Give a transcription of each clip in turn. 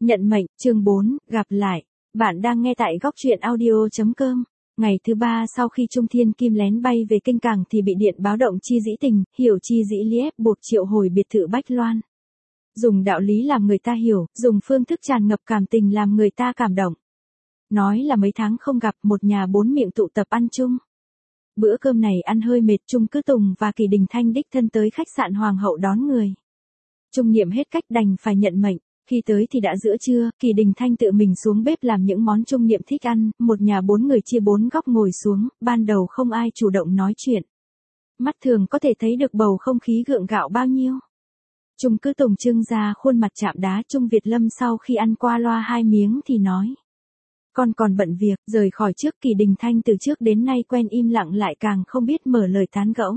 Nhận mệnh, chương 4, gặp lại. Bạn đang nghe tại góc truyện audio.com. Ngày thứ 3 sau khi Trung Thiên Kim lén bay về kênh cảng thì bị điện báo động Chi Dĩ Tình, hiểu Chi Dĩ Lý ép buộc triệu hồi biệt thự Bách Loan. Dùng đạo lý làm người ta hiểu, dùng phương thức tràn ngập cảm tình làm người ta cảm động. Nói là mấy tháng không gặp, một nhà bốn miệng tụ tập ăn chung. Bữa cơm này ăn hơi mệt, Trung Cứ Tùng và Kỳ Đình Thanh đích thân tới khách sạn Hoàng hậu đón người. Trung Niệm hết cách đành phải nhận mệnh. Khi tới thì đã giữa trưa, Kỳ Đình Thanh tự mình xuống bếp làm những món Trung Niệm thích ăn, một nhà bốn người chia bốn góc ngồi xuống, ban đầu không ai chủ động nói chuyện. Mắt thường có thể thấy được bầu không khí gượng gạo bao nhiêu. Trung Cứ Tùng trưng ra khuôn mặt chạm đá. Trung Việt Lâm sau khi ăn qua loa hai miếng thì nói. Con còn bận việc, rời khỏi trước. Kỳ Đình Thanh từ trước đến nay quen im lặng lại càng không biết mở lời tán gẫu.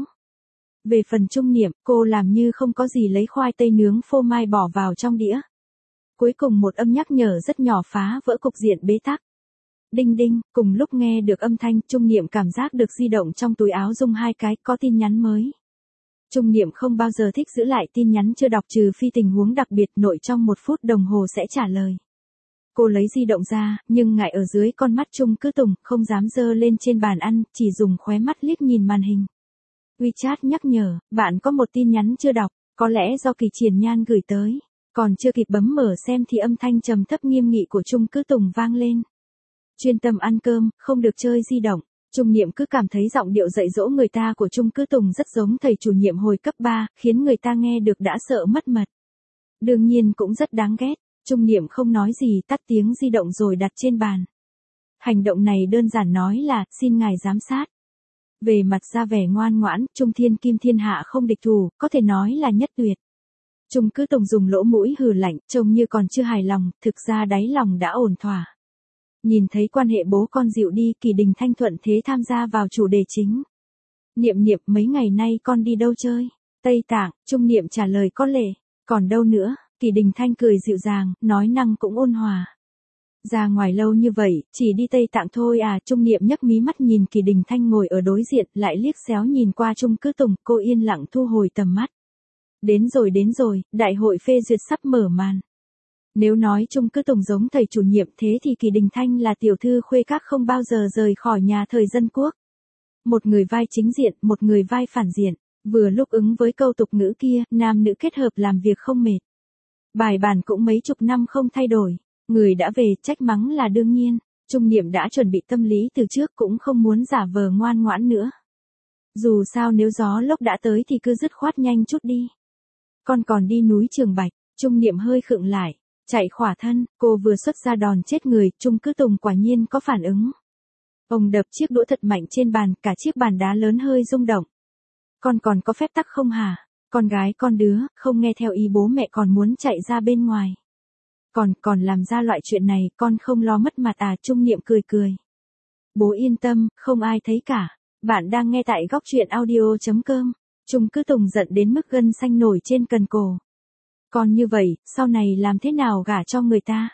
Về phần Trung Niệm, cô làm như không có gì lấy khoai tây nướng phô mai bỏ vào trong đĩa. Cuối cùng một âm nhắc nhở rất nhỏ phá vỡ cục diện bế tắc. Đinh đinh, cùng lúc nghe được âm thanh, Trung Niệm cảm giác được di động trong túi áo rung hai cái, có tin nhắn mới. Trung Niệm không bao giờ thích giữ lại tin nhắn chưa đọc trừ phi tình huống đặc biệt, nội trong 1 phút đồng hồ sẽ trả lời. Cô lấy di động ra, nhưng ngại ở dưới con mắt Trung Cứ Tùng, không dám dơ lên trên bàn ăn, chỉ dùng khóe mắt liếc nhìn màn hình. WeChat nhắc nhở, bạn có một tin nhắn chưa đọc, có lẽ do Kỳ Triển Nhan gửi tới. Còn chưa kịp bấm mở xem thì âm thanh trầm thấp nghiêm nghị của Trung Cứ Tùng vang lên. Chuyên tâm ăn cơm, không được chơi di động. Trung Niệm cứ cảm thấy giọng điệu dạy dỗ người ta của Trung Cứ Tùng rất giống thầy chủ nhiệm hồi cấp 3, khiến người ta nghe được đã sợ mất mật. Đương nhiên cũng rất đáng ghét. Trung Niệm không nói gì, tắt tiếng di động rồi đặt trên bàn. Hành động này đơn giản nói là, xin ngài giám sát. Về mặt ra vẻ ngoan ngoãn, Trung Thiên Kim thiên hạ không địch thủ, có thể nói là nhất tuyệt. Trung Cứ Tùng dùng lỗ mũi hừ lạnh, trông như còn chưa hài lòng, thực ra đáy lòng đã ổn thỏa. Nhìn thấy quan hệ bố con dịu đi, Kỳ Đình Thanh thuận thế tham gia vào chủ đề chính. Niệm Niệm, mấy ngày nay con đi đâu chơi? Tây Tạng. Trung Niệm trả lời có lệ. Còn đâu nữa? Kỳ Đình Thanh cười dịu dàng, nói năng cũng ôn hòa. Ra ngoài lâu như vậy, chỉ đi Tây Tạng thôi à? Trung Niệm nhấc mí mắt nhìn Kỳ Đình Thanh ngồi ở đối diện, lại liếc xéo nhìn qua Trung Cứ Tùng, cô yên lặng thu hồi tầm mắt. Đến rồi, đại hội phê duyệt sắp mở màn. Nếu nói Trung Cứ Tùng giống thầy chủ nhiệm thế thì Kỳ Đình Thanh là tiểu thư khuê các không bao giờ rời khỏi nhà thời dân quốc. Một người vai chính diện, một người vai phản diện, vừa lúc ứng với câu tục ngữ kia, nam nữ kết hợp làm việc không mệt. Bài bản cũng mấy chục năm không thay đổi, người đã về trách mắng là đương nhiên. Trung Niệm đã chuẩn bị tâm lý từ trước, cũng không muốn giả vờ ngoan ngoãn nữa. Dù sao nếu gió lốc đã tới thì cứ dứt khoát nhanh chút đi. Con còn đi núi Trường Bạch. Trung Niệm hơi khựng lại, chạy khỏa thân, cô vừa xuất ra đòn chết người, Trung Cứ Tùng quả nhiên có phản ứng. Ông đập chiếc đũa thật mạnh trên bàn, cả chiếc bàn đá lớn hơi rung động. Con còn có phép tắc không hả? Con gái con đứa, không nghe theo ý bố mẹ còn muốn chạy ra bên ngoài. Còn làm ra loại chuyện này, con không lo mất mặt à? Trung Niệm cười. Bố yên tâm, không ai thấy cả. Bạn đang nghe tại góc truyện audio.com. Trung Cứ Tùng giận đến mức gân xanh nổi trên cần cổ. Còn như vậy, sau này làm thế nào gả cho người ta?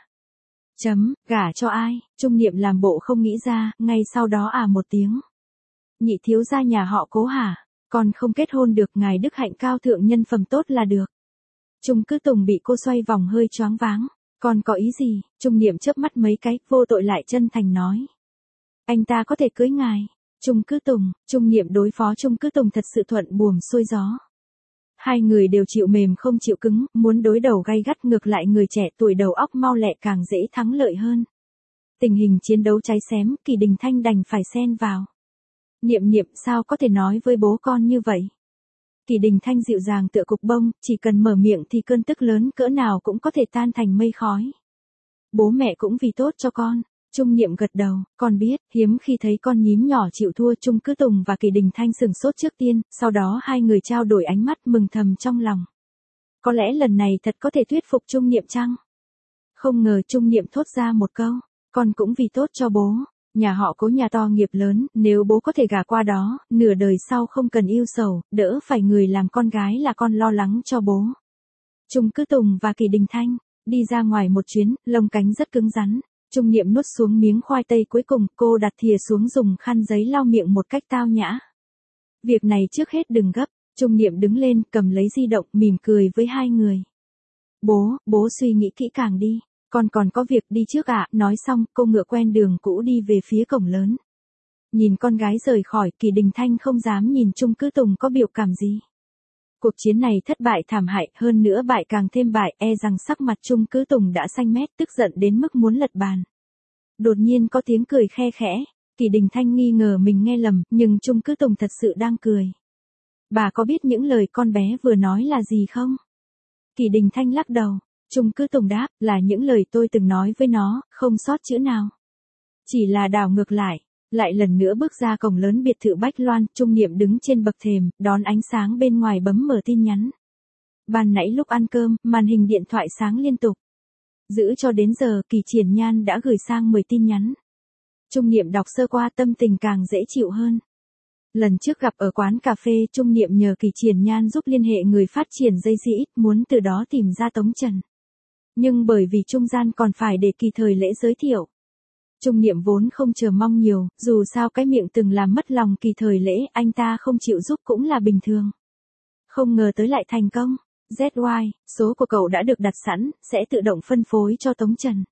Gả cho ai? Trung Niệm làm bộ không nghĩ ra, ngay sau đó một tiếng. Nhị thiếu gia nhà họ Cố hả? Con không kết hôn được, ngài đức hạnh cao thượng nhân phẩm tốt là được. Trung Cứ Tùng bị cô xoay vòng hơi choáng váng. Con có ý gì? Trung Niệm chớp mắt mấy cái, vô tội lại chân thành nói. Anh ta có thể cưới ngài. Trung Niệm đối phó Trung Cứ Tùng thật sự thuận buồm xuôi gió. Hai người đều chịu mềm không chịu cứng, muốn đối đầu gay gắt, ngược lại người trẻ tuổi đầu óc mau lẹ càng dễ thắng lợi hơn. Tình hình chiến đấu cháy xém, Kỳ Đình Thanh đành phải xen vào. Niệm sao có thể nói với bố con như vậy? Kỳ Đình Thanh dịu dàng tựa cục bông, chỉ cần mở miệng thì cơn tức lớn cỡ nào cũng có thể tan thành mây khói. Bố mẹ cũng vì tốt cho con. Trung Niệm gật đầu, con biết, hiếm khi thấy con nhím nhỏ chịu thua. Trung Cứ Tùng và Kỳ Đình Thanh sửng sốt trước tiên, sau đó hai người trao đổi ánh mắt mừng thầm trong lòng. Có lẽ lần này thật có thể thuyết phục Trung Niệm chăng? Không ngờ Trung Niệm thốt ra một câu, con cũng vì tốt cho bố. Nhà họ Cố nhà to nghiệp lớn, nếu bố có thể gả qua đó, nửa đời sau không cần yêu sầu, đỡ phải người làm con gái là con lo lắng cho bố. Trung Cứ Tùng và Kỳ Đình Thanh đi ra ngoài một chuyến, lông cánh rất cứng rắn. Trung Niệm nuốt xuống miếng khoai tây cuối cùng, cô đặt thìa xuống dùng khăn giấy lau miệng một cách tao nhã. Việc này trước hết đừng gấp. Trung Niệm đứng lên, cầm lấy di động, mỉm cười với hai người. Bố suy nghĩ kỹ càng đi. Con còn có việc đi trước ạ, nói xong, cô ngựa quen đường cũ đi về phía cổng lớn. Nhìn con gái rời khỏi, Kỳ Đình Thanh không dám nhìn Chung Cứ Tùng có biểu cảm gì. Cuộc chiến này thất bại thảm hại, hơn nữa bại càng thêm bại, e rằng sắc mặt Chung Cứ Tùng đã xanh mét, tức giận đến mức muốn lật bàn. Đột nhiên có tiếng cười khe khẽ, Kỳ Đình Thanh nghi ngờ mình nghe lầm, nhưng Chung Cứ Tùng thật sự đang cười. Bà có biết những lời con bé vừa nói là gì không? Kỳ Đình Thanh lắc đầu, Chung Cứ Tùng đáp, là những lời tôi từng nói với nó, không sót chữ nào. Chỉ là đảo ngược lại. Lại lần nữa bước ra cổng lớn biệt thự Bách Loan, Trung Niệm đứng trên bậc thềm, đón ánh sáng bên ngoài bấm mở tin nhắn. Ban nãy lúc ăn cơm, màn hình điện thoại sáng liên tục. Giữ cho đến giờ, Kỳ Triển Nhan đã gửi sang 10 tin nhắn. Trung Niệm đọc sơ qua tâm tình càng dễ chịu hơn. Lần trước gặp ở quán cà phê, Trung Niệm nhờ Kỳ Triển Nhan giúp liên hệ người phát triển dây xị, muốn từ đó tìm ra Tống Trần. Nhưng bởi vì trung gian còn phải để Kỳ thời lễ giới thiệu. Trung Niệm vốn không chờ mong nhiều, dù sao cái miệng từng làm mất lòng Kỳ thời lễ, anh ta không chịu giúp cũng là bình thường. Không ngờ tới lại thành công. ZY, số của cậu đã được đặt sẵn, sẽ tự động phân phối cho Tống Trần.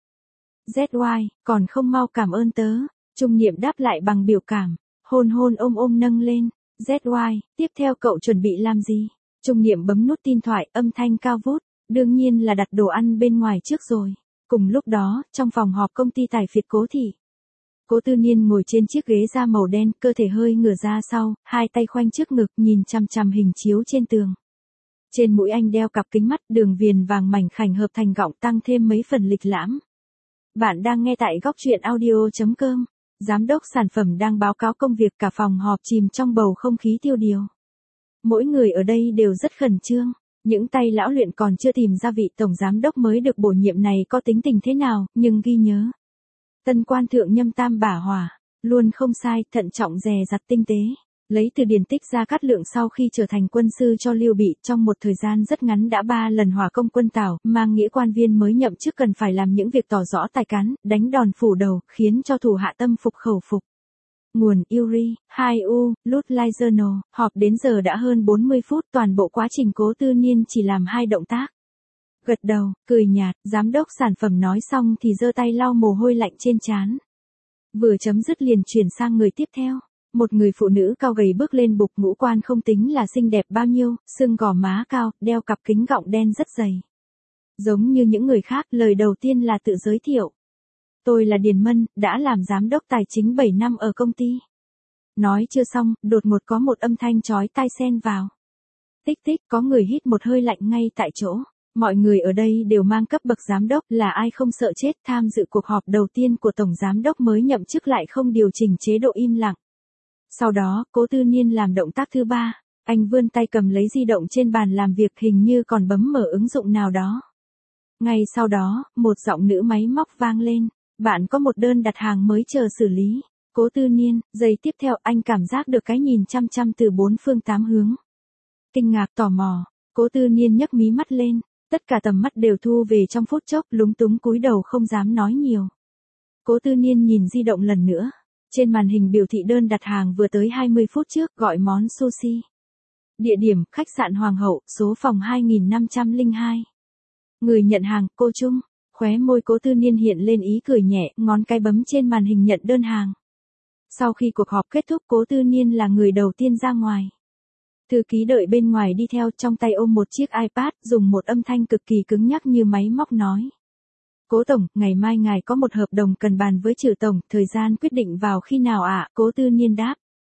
ZY, còn không mau cảm ơn tớ. Trung Niệm đáp lại bằng biểu cảm, hôn hôn ôm ôm nâng lên. ZY, tiếp theo cậu chuẩn bị làm gì? Trung Niệm bấm nút tin thoại, âm thanh cao vút, đương nhiên là đặt đồ ăn bên ngoài trước rồi. Cùng lúc đó, trong phòng họp công ty Tài Phiệt Cố Thị. Cố Tư Niên ngồi trên chiếc ghế da màu đen, cơ thể hơi ngửa ra sau, hai tay khoanh trước ngực nhìn chằm chằm hình chiếu trên tường. Trên mũi anh đeo cặp kính mắt, đường viền vàng mảnh khảnh hợp thành gọng tăng thêm mấy phần lịch lãm. Bạn đang nghe tại góc truyện audio.com. Giám đốc sản phẩm đang báo cáo công việc, cả phòng họp chìm trong bầu không khí tiêu điều. Mỗi người ở đây đều rất khẩn trương. Những tay lão luyện còn chưa tìm ra vị tổng giám đốc mới được bổ nhiệm này có tính tình thế nào, nhưng ghi nhớ. Tân quan thượng nhâm tam bả hỏa, luôn không sai, thận trọng dè dặt tinh tế. Lấy từ điển tích Gia Cát Lượng sau khi trở thành quân sư cho Lưu Bị, trong một thời gian rất ngắn đã 3 lần hỏa công quân Tào, mang nghĩa quan viên mới nhậm chức cần phải làm những việc tỏ rõ tài cán, đánh đòn phủ đầu, khiến cho thủ hạ tâm phục khẩu phục. Nguồn Yuri, 2U, Lootline Journal, họp đến giờ đã hơn 40 phút, toàn bộ quá trình Cố Tư Niên chỉ làm 2 động tác. Gật đầu, cười nhạt, giám đốc sản phẩm nói xong thì giơ tay lau mồ hôi lạnh trên trán. Vừa chấm dứt liền chuyển sang người tiếp theo. Một người phụ nữ cao gầy bước lên bục, ngũ quan không tính là xinh đẹp bao nhiêu, xương gò má cao, đeo cặp kính gọng đen rất dày. Giống như những người khác, lời đầu tiên là tự giới thiệu. Tôi là Điền Mân, đã làm giám đốc tài chính 7 năm ở công ty. Nói chưa xong, đột ngột có một âm thanh chói tai xen vào. Tích tích, có người hít một hơi lạnh ngay tại chỗ. Mọi người ở đây đều mang cấp bậc giám đốc, là ai không sợ chết, tham dự cuộc họp đầu tiên của tổng giám đốc mới nhậm chức lại không điều chỉnh chế độ im lặng. Sau đó, Cố Tư Niên làm động tác thứ 3, anh vươn tay cầm lấy di động trên bàn làm việc, hình như còn bấm mở ứng dụng nào đó. Ngay sau đó, một giọng nữ máy móc vang lên, bạn có một đơn đặt hàng mới chờ xử lý. Cố Tư Niên, giây tiếp theo anh cảm giác được cái nhìn chăm chăm từ 4 phương 8 hướng. Kinh ngạc, tò mò, Cố Tư Niên nhấc mí mắt lên, tất cả tầm mắt đều thu về trong phút chốc, lúng túng cúi đầu không dám nói nhiều. Cố Tư Niên nhìn di động lần nữa. Trên màn hình biểu thị đơn đặt hàng vừa tới 20 phút trước, gọi món sushi. Địa điểm, khách sạn Hoàng hậu, số phòng 2502. Người nhận hàng, cô Trung. Khóe môi Cố Tư Niên hiện lên ý cười nhẹ, ngón cái bấm trên màn hình nhận đơn hàng. Sau khi cuộc họp kết thúc, Cố Tư Niên là người đầu tiên ra ngoài. Thư ký đợi bên ngoài đi theo, trong tay ôm một chiếc iPad, dùng một âm thanh cực kỳ cứng nhắc như máy móc nói. Cố Tổng, ngày mai ngài có một hợp đồng cần bàn với Trử Tổng, thời gian quyết định vào khi nào ạ? Cố Tư Niên đáp.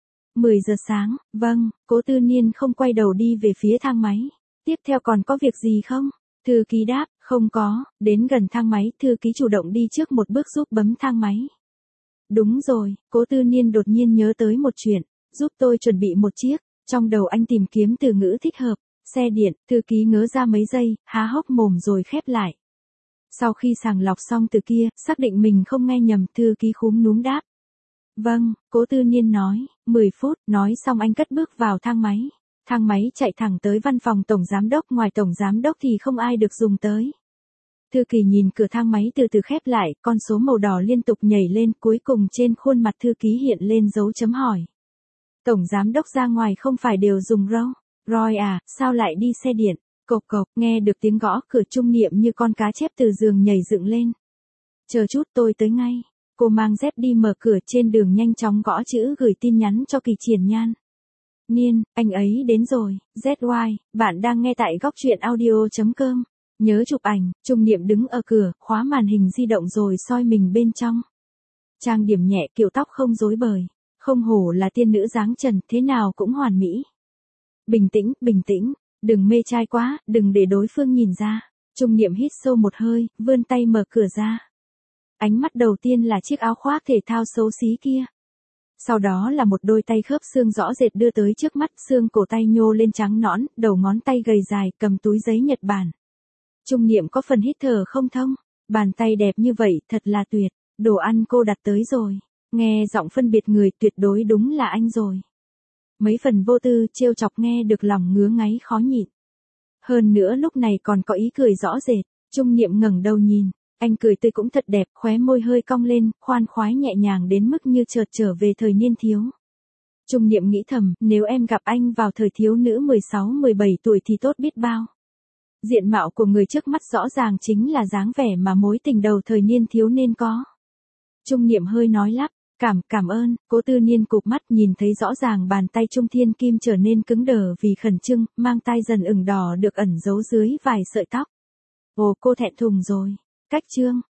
10 giờ sáng, vâng, Cố Tư Niên không quay đầu đi về phía thang máy. Tiếp theo còn có việc gì không? Thư ký đáp, không có, đến gần thang máy, thư ký chủ động đi trước một bước giúp bấm thang máy. Đúng rồi, Cố Tư Niên đột nhiên nhớ tới một chuyện, giúp tôi chuẩn bị một chiếc, trong đầu anh tìm kiếm từ ngữ thích hợp, xe điện, thư ký ngớ ra mấy giây, há hốc mồm rồi khép lại. Sau khi sàng lọc xong từ kia, xác định mình không nghe nhầm, thư ký khúm núm đáp. Vâng, Cố Tư Niên nói, 10 phút, nói xong anh cất bước vào thang máy. Thang máy chạy thẳng tới văn phòng tổng giám đốc, ngoài tổng giám đốc thì không ai được dùng tới. Thư ký nhìn cửa thang máy từ từ khép lại, con số màu đỏ liên tục nhảy lên, cuối cùng trên khuôn mặt thư ký hiện lên dấu chấm hỏi. Tổng giám đốc ra ngoài không phải đều dùng Rolls Royce à, sao lại đi xe điện? Cộc cộc, nghe được tiếng gõ cửa Trung Niệm như con cá chép từ giường nhảy dựng lên. Chờ chút tôi tới ngay. Cô mang dép đi mở cửa trên đường nhanh chóng gõ chữ gửi tin nhắn cho Kỳ Triển Nhan. Niên, anh ấy đến rồi, ZY, bạn đang nghe tại góc truyện audio.com. Nhớ chụp ảnh, Trung Niệm đứng ở cửa, khóa màn hình di động rồi soi mình bên trong. Trang điểm nhẹ, kiểu tóc không rối bời. Không hổ là tiên nữ dáng trần, thế nào cũng hoàn mỹ. Bình tĩnh, đừng mê trai quá, đừng để đối phương nhìn ra. Trung Niệm hít sâu một hơi, vươn tay mở cửa ra. Ánh mắt đầu tiên là chiếc áo khoác thể thao xấu xí kia. Sau đó là một đôi tay khớp xương rõ rệt đưa tới trước mắt, xương cổ tay nhô lên trắng nõn, đầu ngón tay gầy dài, cầm túi giấy Nhật Bản. Trung Niệm có phần hít thở không thông, bàn tay đẹp như vậy, thật là tuyệt, đồ ăn cô đặt tới rồi, nghe giọng phân biệt người, tuyệt đối đúng là anh rồi. Mấy phần vô tư, trêu chọc nghe được lòng ngứa ngáy khó nhịn. Hơn nữa lúc này còn có ý cười rõ rệt, Trung Niệm ngẩng đầu nhìn, anh cười tươi cũng thật đẹp, khóe môi hơi cong lên, khoan khoái nhẹ nhàng đến mức như chợt trở về thời niên thiếu. Trung Niệm nghĩ thầm, nếu em gặp anh vào thời thiếu nữ 16-17 tuổi thì tốt biết bao. Diện mạo của người trước mắt rõ ràng chính là dáng vẻ mà mối tình đầu thời niên thiếu nên có. Trung Niệm hơi nói lắp, cảm ơn, Cố Tư Niên cụp mắt nhìn thấy rõ ràng bàn tay Trung Thiên Kim trở nên cứng đờ vì khẩn trương, mang tai dần ửng đỏ được ẩn giấu dưới vài sợi tóc. Ồ, cô thẹn thùng rồi. Cách chương,